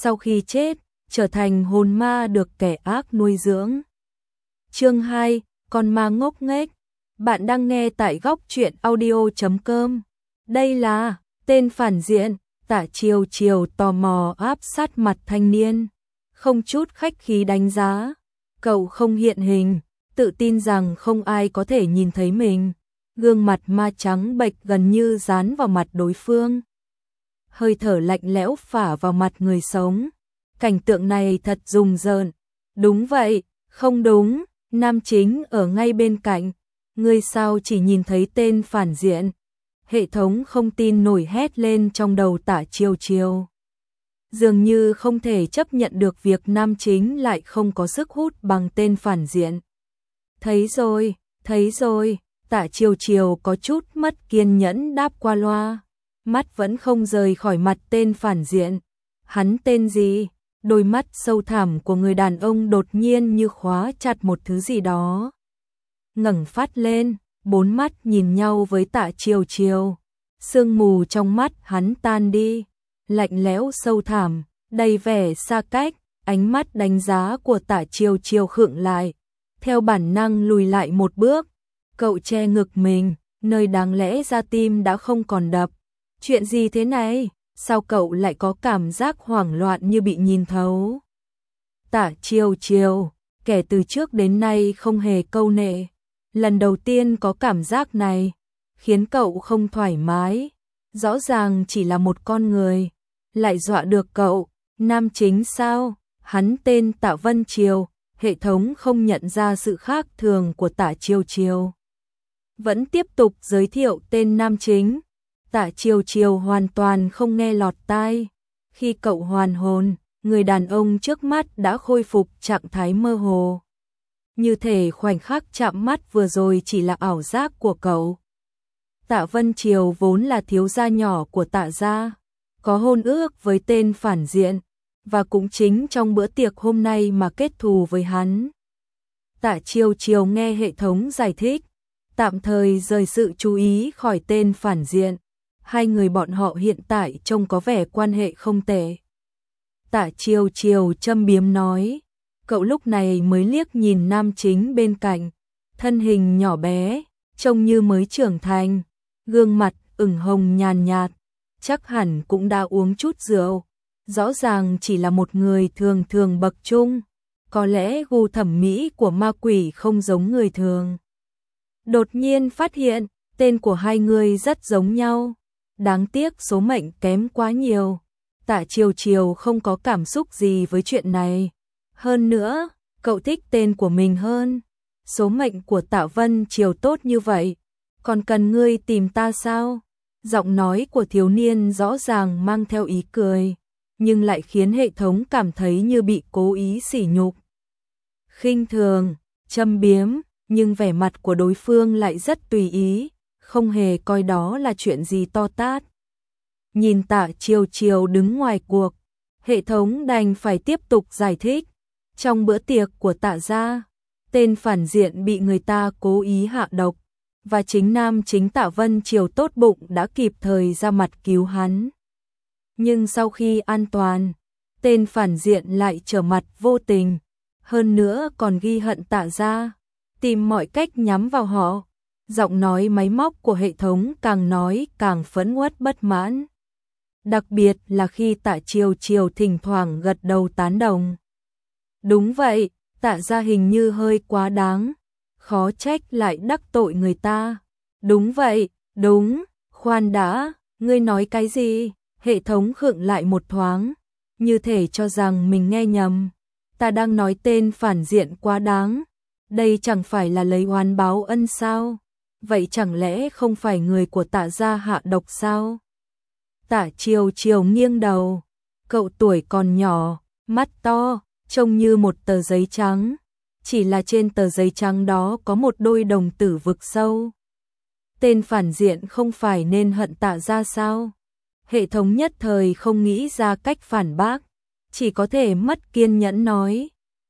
sau khi chết, trở thành hồn ma được kẻ ác nuôi dưỡng. Chương 2, con ma ngốc nghếch. Bạn đang nghe tại góc truyện audio.com. Đây là tên phản diện. Tạ Chiều Chiều tò mò áp sát mặt thanh niên, không chút khách khí đánh giá. Cậu không hiện hình, tự tin rằng không ai có thể nhìn thấy mình. Gương mặt ma trắng bệch gần như dán vào mặt đối phương. Hơi thở lạnh lẽo phả vào mặt người sống. Cảnh tượng này thật rùng rợn. Đúng vậy, không đúng, nam chính ở ngay bên cạnh. Ngươi sao chỉ nhìn thấy tên phản diện? Hệ thống không tin nổi hét lên trong đầu Tạ Chiều Chiều. Dường như không thể chấp nhận được việc nam chính lại không có sức hút bằng tên phản diện. Thấy rồi, Tạ Chiều Chiều có chút mất kiên nhẫn đáp qua loa. Mắt vẫn không rời khỏi mặt tên phản diện. Hắn tên gì? Đôi mắt sâu thẳm của người đàn ông đột nhiên như khóa chặt một thứ gì đó. Ngẩng phát lên, bốn mắt nhìn nhau với Tạ Chiều Chiều. Sương mù trong mắt hắn tan đi, lạnh lẽo sâu thẳm, đầy vẻ xa cách. Ánh mắt đánh giá của Tạ Chiều Chiều khựng lại, theo bản năng lùi lại một bước. Cậu che ngực mình, nơi đáng lẽ ra tim đã không còn đập. Chuyện gì thế này? Sao cậu lại có cảm giác hoảng loạn như bị nhìn thấu? Tạ Chiều Chiều, kể từ trước đến nay không hề câu nệ. Lần đầu tiên có cảm giác này, khiến cậu không thoải mái. Rõ ràng chỉ là một con người, lại dọa được cậu. Nam chính sao? Hắn tên Tạ Vân Chiều. Hệ thống không nhận ra sự khác thường của Tạ Chiều Chiều, vẫn tiếp tục giới thiệu tên nam chính. Tạ Chiều Chiều hoàn toàn không nghe lọt tai. Khi cậu hoàn hồn, người đàn ông trước mắt đã khôi phục trạng thái mơ hồ. Như thể khoảnh khắc chạm mắt vừa rồi chỉ là ảo giác của cậu. Tạ Vân Chiều vốn là thiếu gia nhỏ của Tạ gia, có hôn ước với tên phản diện, và cũng chính trong bữa tiệc hôm nay mà kết thù với hắn. Tạ Chiều Chiều nghe hệ thống giải thích, tạm thời rời sự chú ý khỏi tên phản diện. Hai người bọn họ hiện tại trông có vẻ quan hệ không tệ. Tạ Chiều Chiều châm biếm nói. Cậu lúc này mới liếc nhìn nam chính bên cạnh, thân hình nhỏ bé, trông như mới trưởng thành, gương mặt ửng hồng nhàn nhạt, chắc hẳn cũng đã uống chút rượu. Rõ ràng chỉ là một người thường thường bậc trung, có lẽ gu thẩm mỹ của ma quỷ không giống người thường. Đột nhiên phát hiện, tên của hai người rất giống nhau. Đáng tiếc số mệnh kém quá nhiều. Tạ Chiều Chiều không có cảm xúc gì với chuyện này. Hơn nữa, cậu thích tên của mình hơn. Số mệnh của Tạ Vân Chiều tốt như vậy, còn cần ngươi tìm ta sao? Giọng nói của thiếu niên rõ ràng mang theo ý cười, nhưng lại khiến hệ thống cảm thấy như bị cố ý sỉ nhục. Khinh thường, châm biếm, nhưng vẻ mặt của đối phương lại rất tùy ý, không hề coi đó là chuyện gì to tát. Nhìn Tạ Chiều Chiều đứng ngoài cuộc, hệ thống đành phải tiếp tục giải thích. Trong bữa tiệc của Tạ gia, tên phản diện bị người ta cố ý hạ độc, và chính nam chính Tạ Vân Chiều tốt bụng đã kịp thời ra mặt cứu hắn. Nhưng sau khi an toàn, tên phản diện lại trở mặt vô tình, hơn nữa còn ghi hận Tạ gia, tìm mọi cách nhắm vào họ. Giọng nói máy móc của hệ thống càng nói càng phẫn uất bất mãn. Đặc biệt là khi Tạ Chiều Chiều thỉnh thoảng gật đầu tán đồng. Đúng vậy, Tạ gia hình như hơi quá đáng, khó trách lại đắc tội người ta. Đúng vậy, đúng, khoan đã, ngươi nói cái gì? Hệ thống khựng lại một thoáng, như thể cho rằng mình nghe nhầm. Ta đang nói tên phản diện quá đáng, đây chẳng phải là lấy oán báo ân sao? Vậy chẳng lẽ không phải người của Tạ gia hạ độc sao? Tạ Chiều Chiều nghiêng đầu, cậu tuổi còn nhỏ, mắt to, trông như một tờ giấy trắng, chỉ là trên tờ giấy trắng đó có một đôi đồng tử vực sâu. Tên phản diện không phải nên hận Tạ gia sao? Hệ thống nhất thời không nghĩ ra cách phản bác, chỉ có thể mất kiên nhẫn nói.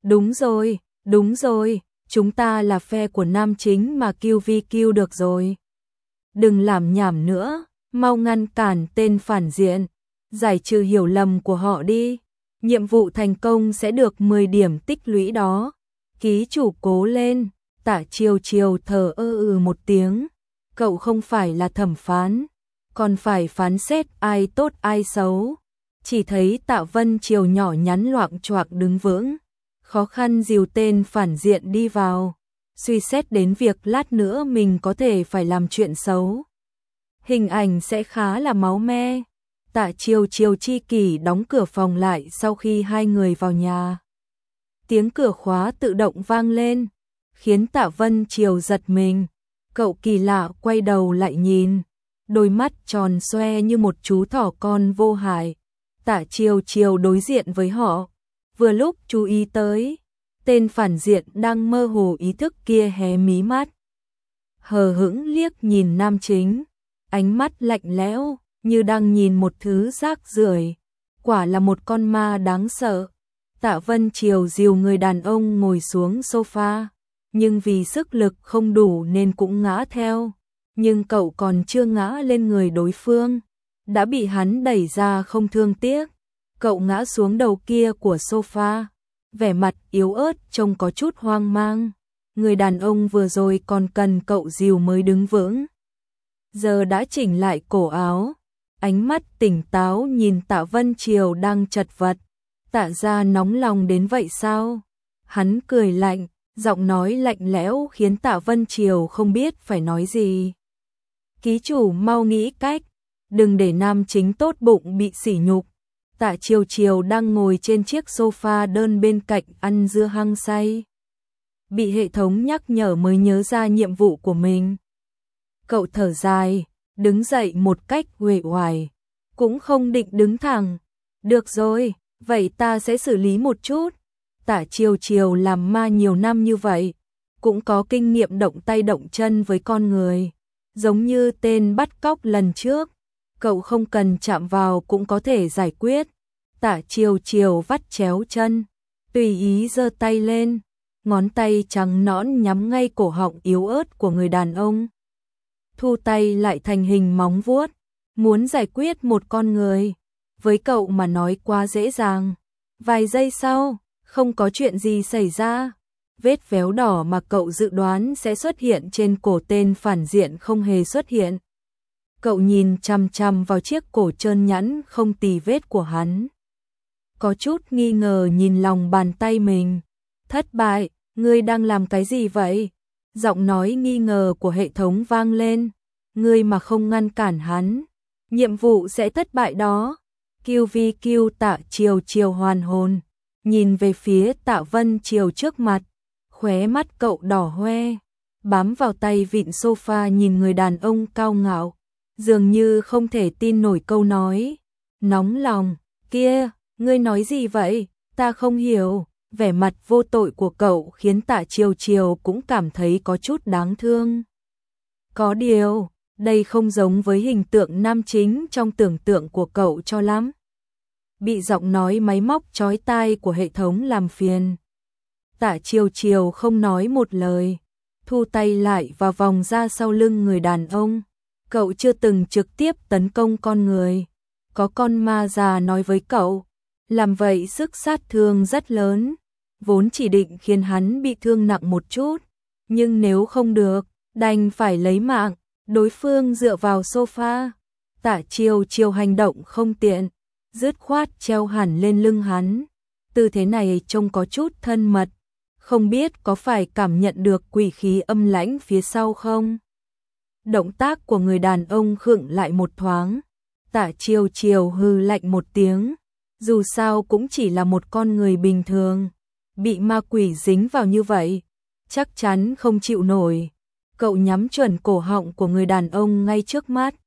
Đúng rồi, chúng ta là phe của nam chính mà QVQ được rồi. Đừng làm nhảm nữa, mau ngăn cản tên phản diện, giải trừ hiểu lầm của họ đi. Nhiệm vụ thành công sẽ được 10 điểm tích lũy đó. Ký chủ cố lên. Tạ Chiêu Chiêu thở một tiếng. Cậu không phải là thẩm phán, còn phải phán xét ai tốt ai xấu. Chỉ thấy Tạ Vân Triều nhỏ nhắn loạng choạng đứng vững, khó khăn dìu tên phản diện đi vào, suy xét đến việc lát nữa mình có thể phải làm chuyện xấu. Hình ảnh sẽ khá là máu me. Tạ Chiêu Chiêu chi kỷ đóng cửa phòng lại sau khi hai người vào nhà. Tiếng cửa khóa tự động vang lên, khiến Tạ Vân Triều giật mình. Cậu kỳ lạ quay đầu lại nhìn, đôi mắt tròn xoe như một chú thỏ con vô hại. Tạ Chiêu Chiêu đối diện với họ, vừa lúc chú ý tới, tên phản diện đang mơ hồ ý thức kia hé mí mắt. Hờ hững liếc nhìn nam chính, ánh mắt lạnh lẽo, như đang nhìn một thứ rác rưởi. Quả là một con ma đáng sợ. Tạ Vân Triều dìu người đàn ông ngồi xuống sofa, nhưng vì sức lực không đủ nên cũng ngã theo. Nhưng cậu còn chưa ngã lên người đối phương, đã bị hắn đẩy ra không thương tiếc. Cậu ngã xuống đầu kia của sofa, vẻ mặt yếu ớt trông có chút hoang mang. Người đàn ông vừa rồi còn cần cậu dìu mới đứng vững, giờ đã chỉnh lại cổ áo, ánh mắt tỉnh táo nhìn Tạ Vân Triều đang chật vật. Tạ gia nóng lòng đến vậy sao? Hắn cười lạnh, giọng nói lạnh lẽo khiến Tạ Vân Triều không biết phải nói gì. Ký chủ mau nghĩ cách, đừng để nam chính tốt bụng bị sỉ nhục. Tạ Chiêu Chiêu đang ngồi trên chiếc sofa đơn bên cạnh ăn dưa hăng say. Bị hệ thống nhắc nhở mới nhớ ra nhiệm vụ của mình. Cậu thở dài, đứng dậy một cách uể oải, cũng không định đứng thẳng. Được rồi, vậy ta sẽ xử lý một chút. Tạ Chiêu Chiêu làm ma nhiều năm như vậy, cũng có kinh nghiệm động tay động chân với con người. Giống như tên bắt cóc lần trước, cậu không cần chạm vào cũng có thể giải quyết. Tạ Chiêu Chiêu vắt chéo chân, tùy ý giơ tay lên, ngón tay trắng nõn nhắm ngay cổ họng yếu ớt của người đàn ông. Thu tay lại thành hình móng vuốt, muốn giải quyết một con người, với cậu mà nói quá dễ dàng. Vài giây sau, không có chuyện gì xảy ra. Vết véo đỏ mà cậu dự đoán sẽ xuất hiện trên cổ tên phản diện không hề xuất hiện. Cậu nhìn chằm chằm vào chiếc cổ trơn nhẵn không tì vết của hắn, có chút nghi ngờ nhìn lòng bàn tay mình. Thất bại, ngươi đang làm cái gì vậy? Giọng nói nghi ngờ của hệ thống vang lên. Ngươi mà không ngăn cản hắn, nhiệm vụ sẽ thất bại đó. QVQ. Tạ Chiêu Chiêu hoàn hồn, nhìn về phía Tạ Vân Triều trước mặt, khóe mắt cậu đỏ hoe, bám vào tay vịn sofa nhìn người đàn ông cao ngạo, dường như không thể tin nổi câu nói. Nóng lòng, kia, ngươi nói gì vậy? Ta không hiểu. Vẻ mặt vô tội của cậu khiến Tạ Chiêu Chiêu cũng cảm thấy có chút đáng thương. Có điều, đây không giống với hình tượng nam chính trong tưởng tượng của cậu cho lắm. Bị giọng nói máy móc chói tai của hệ thống làm phiền, Tạ Chiêu Chiêu không nói một lời, thu tay lại và vòng ra sau lưng người đàn ông. Cậu chưa từng trực tiếp tấn công con người, có con ma già nói với cậu, làm vậy sức sát thương rất lớn, vốn chỉ định khiến hắn bị thương nặng một chút, nhưng nếu không được, đành phải lấy mạng. Đối phương dựa vào sofa, Tạ Chiêu Chiêu hành động không tiện, dứt khoát treo hẳn lên lưng hắn. Tư thế này trông có chút thân mật, không biết có phải cảm nhận được quỷ khí âm lãnh phía sau không? Động tác của người đàn ông khựng lại một thoáng. Tạ Chiêu Chiêu hừ lạnh một tiếng, dù sao cũng chỉ là một con người bình thường, bị ma quỷ dính vào như vậy, chắc chắn không chịu nổi. Cậu nhắm chuẩn cổ họng của người đàn ông ngay trước mắt.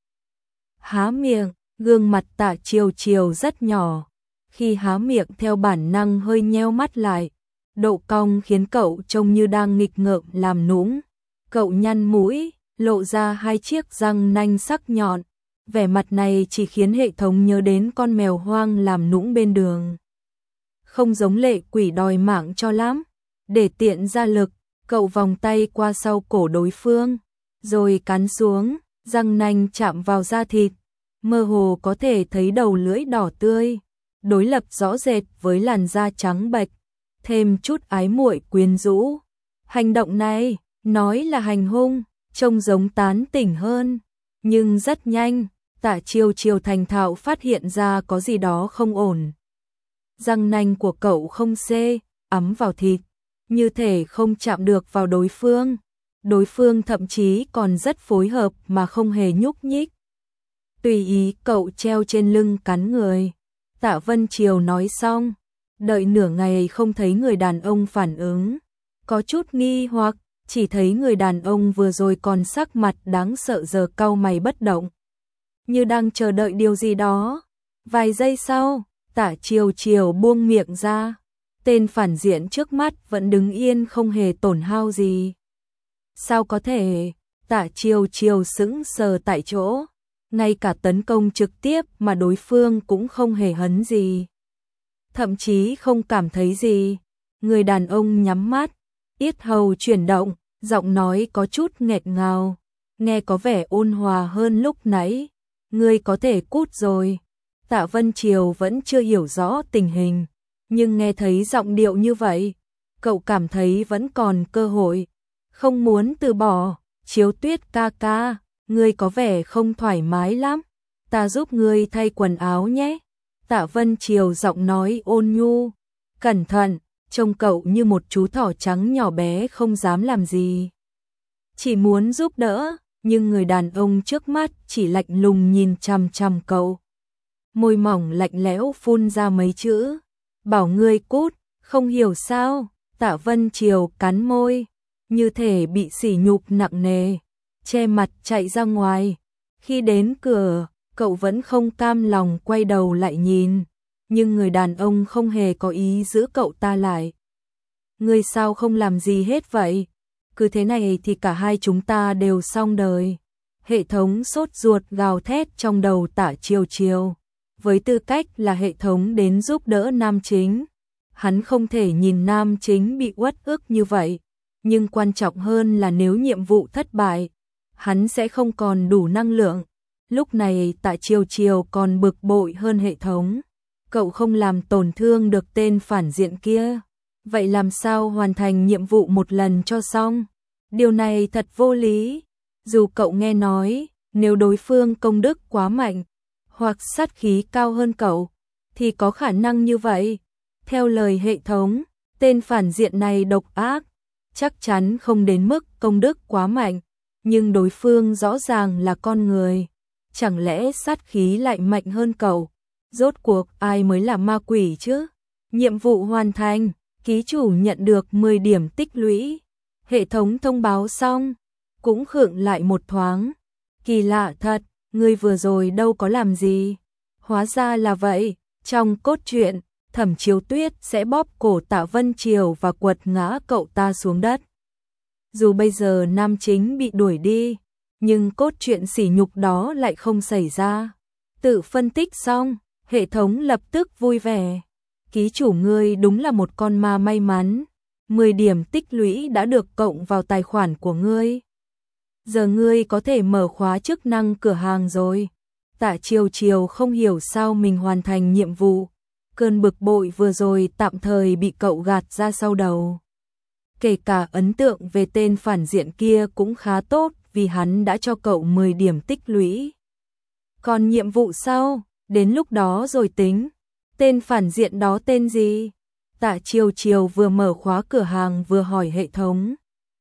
Há miệng, gương mặt Tạ Chiêu Chiêu rất nhỏ. Khi há miệng theo bản năng hơi nheo mắt lại, độ cong khiến cậu trông như đang nghịch ngợm làm nũng. Cậu nhăn mũi, lộ ra hai chiếc răng nanh sắc nhọn. Vẻ mặt này chỉ khiến hệ thống nhớ đến con mèo hoang làm nũng bên đường. Không giống lệ quỷ đòi mạng cho lắm. Để tiện ra lực, cậu vòng tay qua sau cổ đối phương, rồi cắn xuống, răng nanh chạm vào da thịt, mơ hồ có thể thấy đầu lưỡi đỏ tươi. đối lập rõ rệt với làn da trắng bệch, thêm chút ái muội quyến rũ. Hành động này, nói là hành hung, trông giống tán tỉnh hơn, nhưng rất nhanh, Tạ Chiêu Chiêu thành thạo phát hiện ra có gì đó không ổn. Răng nanh của cậu không xê, ấm vào thịt, như thể không chạm được vào đối phương. Đối phương thậm chí còn rất phối hợp mà không hề nhúc nhích. Tùy ý cậu treo trên lưng cắn người. Tạ Vân Triều nói xong, đợi nửa ngày không thấy người đàn ông phản ứng. Có chút nghi hoặc, chỉ thấy người đàn ông vừa rồi còn sắc mặt đáng sợ giờ cau mày bất động, như đang chờ đợi điều gì đó. Vài giây sau, Tạ Chiêu Chiêu buông miệng ra. Tên phản diện trước mắt vẫn đứng yên không hề tổn hao gì. Sao có thể? Tạ Chiêu Chiêu sững sờ tại chỗ. Ngay cả tấn công trực tiếp mà đối phương cũng không hề hấn gì. Thậm chí không cảm thấy gì. Người đàn ông nhắm mắt, yết hầu chuyển động, giọng nói có chút nghẹt ngào, nghe có vẻ ôn hòa hơn lúc nãy. Ngươi có thể cút rồi. Tạ Vân Triều vẫn chưa hiểu rõ tình hình, nhưng nghe thấy giọng điệu như vậy, cậu cảm thấy vẫn còn cơ hội. Không muốn từ bỏ. Chiếu Tuyết ca ca, ngươi có vẻ không thoải mái lắm, ta giúp ngươi thay quần áo nhé. Tạ Vân Triều giọng nói ôn nhu, cẩn thận, trông cậu như một chú thỏ trắng nhỏ bé không dám làm gì, chỉ muốn giúp đỡ, nhưng người đàn ông trước mắt chỉ lạnh lùng nhìn chằm chằm cậu. Môi mỏng lạnh lẽo phun ra mấy chữ, bảo ngươi cút, không hiểu sao. Tạ Vân Triều cắn môi, như thể bị sỉ nhục nặng nề, che mặt chạy ra ngoài. Khi đến cửa, cậu vẫn không cam lòng quay đầu lại nhìn, nhưng người đàn ông không hề có ý giữ cậu ta lại. Ngươi sao không làm gì hết vậy? Cứ thế này thì cả hai chúng ta đều xong đời. Hệ thống sốt ruột gào thét trong đầu Tạ Chiêu Chiêu. Với tư cách là hệ thống đến giúp đỡ nam chính, hắn không thể nhìn nam chính bị uất ức như vậy. Nhưng quan trọng hơn là nếu nhiệm vụ thất bại, hắn sẽ không còn đủ năng lượng. Lúc này Tạ Chiêu Chiêu còn bực bội hơn hệ thống. Cậu không làm tổn thương được tên phản diện kia, vậy làm sao hoàn thành nhiệm vụ một lần cho xong? Điều này thật vô lý. Dù cậu nghe nói, nếu đối phương công đức quá mạnh, hoặc sát khí cao hơn cậu, thì có khả năng như vậy. Theo lời hệ thống, tên phản diện này độc ác, chắc chắn không đến mức công đức quá mạnh, nhưng đối phương rõ ràng là con người. Chẳng lẽ sát khí lại mạnh hơn cậu? Rốt cuộc ai mới là ma quỷ chứ? Nhiệm vụ hoàn thành, ký chủ nhận được 10 điểm tích lũy. Hệ thống thông báo xong, cũng khựng lại một thoáng. Kỳ lạ thật, ngươi vừa rồi đâu có làm gì? Hóa ra là vậy, trong cốt truyện, Thẩm Chiếu Tuyết sẽ bóp cổ Tạ Vân Triều và quật ngã cậu ta xuống đất. Dù bây giờ nam chính bị đuổi đi, nhưng cốt truyện sỉ nhục đó lại không xảy ra. Tự phân tích xong, hệ thống lập tức vui vẻ. Ký chủ ngươi đúng là một con ma may mắn. 10 điểm tích lũy đã được cộng vào tài khoản của ngươi. Giờ ngươi có thể mở khóa chức năng cửa hàng rồi. Tạ Chiêu Chiêu không hiểu sao mình hoàn thành nhiệm vụ. Cơn bực bội vừa rồi tạm thời bị cậu gạt ra sau đầu. Kể cả ấn tượng về tên phản diện kia cũng khá tốt vì hắn đã cho cậu 10 điểm tích lũy. Còn nhiệm vụ sau, đến lúc đó rồi tính. Tên phản diện đó tên gì? Tạ Chiêu Chiêu vừa mở khóa cửa hàng vừa hỏi hệ thống.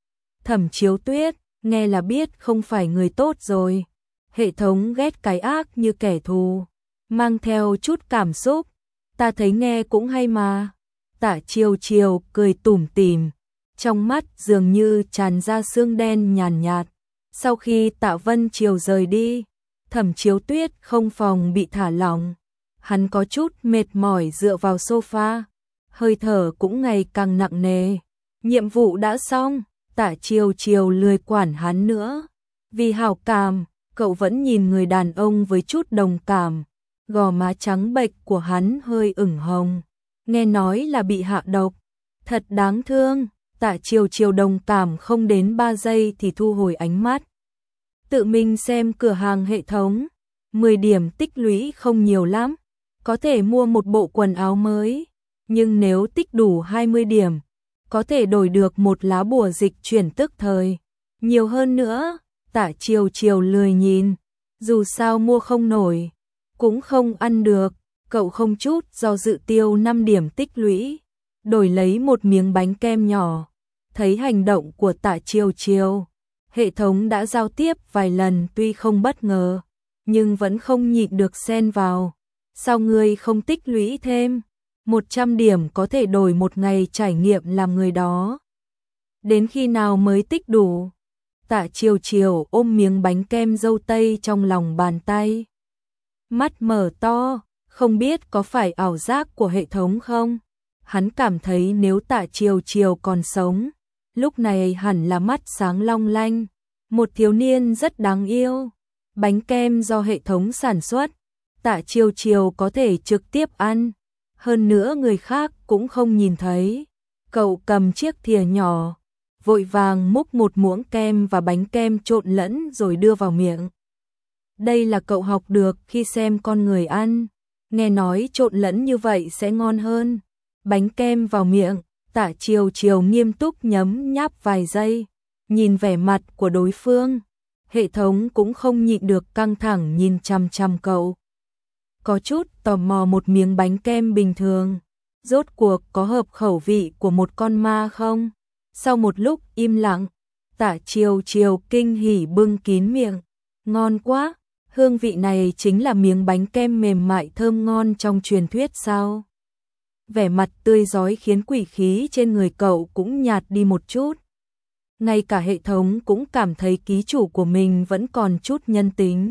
Thẩm Chiếu Tuyết, nghe là biết không phải người tốt rồi. Hệ thống ghét cái ác như kẻ thù, mang theo chút cảm xúc. Ta thấy nghe cũng hay mà. Tạ Chiêu Chiêu cười tủm tỉm, trong mắt dường như tràn ra sương đen nhàn nhạt. Sau khi Tạ Vân Triều rời đi, Thẩm Chiếu Tuyết không phòng bị thả lỏng. Hắn có chút mệt mỏi dựa vào sofa, hơi thở cũng ngày càng nặng nề. Nhiệm vụ đã xong, Tạ Chiêu Chiêu lười quản hắn nữa. Vì hảo cảm, cậu vẫn nhìn người đàn ông với chút đồng cảm. Gò má trắng bệch của hắn hơi ửng hồng. Nghe nói là bị hạ độc. Thật đáng thương. Tạ Chiêu Chiêu đồng cảm không đến 3 giây thì thu hồi ánh mắt. Tự mình xem cửa hàng hệ thống. 10 điểm tích lũy không nhiều lắm. có thể mua một bộ quần áo mới, nhưng nếu tích đủ 20 điểm, có thể đổi được một lá bùa dịch chuyển tức thời. Nhiều hơn nữa, Tạ Chiều Chiều lười nhìn, dù sao mua không nổi, cũng không ăn được, cậu không chút do dự tiêu 5 điểm tích lũy, đổi lấy một miếng bánh kem nhỏ. Thấy hành động của Tạ Chiều Chiều, hệ thống đã giao tiếp vài lần tuy không bất ngờ, nhưng vẫn không nhịn được xen vào. Sao ngươi không tích lũy thêm? 100 điểm có thể đổi một ngày trải nghiệm làm người đó. Đến khi nào mới tích đủ? Tạ Chiều Chiều ôm miếng bánh kem dâu tây trong lòng bàn tay. Mắt mở to, không biết có phải ảo giác của hệ thống không? Hắn cảm thấy nếu Tạ Chiều Chiều còn sống, lúc này hẳn là mắt sáng long lanh, một thiếu niên rất đáng yêu. Bánh kem do hệ thống sản xuất, Tạ Chiều Chiều có thể trực tiếp ăn, hơn nữa người khác cũng không nhìn thấy. Cậu cầm chiếc thìa nhỏ, vội vàng múc một muỗng kem và bánh kem trộn lẫn rồi đưa vào miệng. Đây là cậu học được khi xem con người ăn, nghe nói trộn lẫn như vậy sẽ ngon hơn. Bánh kem vào miệng, Tạ Chiều Chiều nghiêm túc nhấm nháp vài giây, nhìn vẻ mặt của đối phương, hệ thống cũng không nhịn được căng thẳng nhìn chằm chằm cậu. Có chút tò mò một miếng bánh kem bình thường, rốt cuộc có hợp khẩu vị của một con ma không? Sau một lúc im lặng, Tạ Chiều Chiều kinh hỉ bưng kín miệng, ngon quá, hương vị này chính là miếng bánh kem mềm mại thơm ngon trong truyền thuyết sao? Vẻ mặt tươi rói khiến quỷ khí trên người cậu cũng nhạt đi một chút. Ngay cả hệ thống cũng cảm thấy ký chủ của mình vẫn còn chút nhân tính.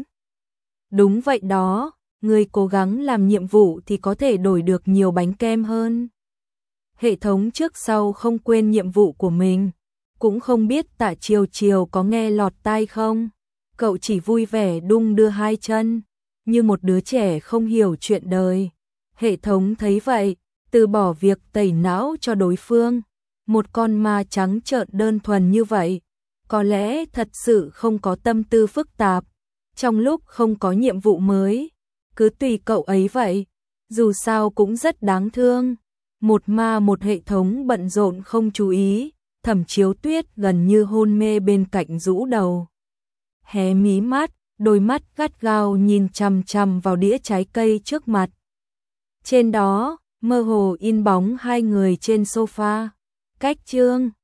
Đúng vậy đó, người cố gắng làm nhiệm vụ thì có thể đổi được nhiều bánh kem hơn. Hệ thống trước sau không quên nhiệm vụ của mình, cũng không biết Tạ Chiều Chiều có nghe lọt tai không. Cậu chỉ vui vẻ đung đưa hai chân, như một đứa trẻ không hiểu chuyện đời. Hệ thống thấy vậy, từ bỏ việc tẩy não cho đối phương. Một con ma trắng trợn đơn thuần như vậy, có lẽ thật sự không có tâm tư phức tạp. Trong lúc không có nhiệm vụ mới, cứ tùy cậu ấy vậy, dù sao cũng rất đáng thương. Một ma một hệ thống bận rộn không chú ý, Thẩm Chiếu Tuyết gần như hôn mê bên cạnh rũ đầu. Hé mí mắt, đôi mắt gắt gao nhìn chằm chằm vào đĩa trái cây trước mặt. Trên đó, mơ hồ in bóng hai người trên sofa. Cách chương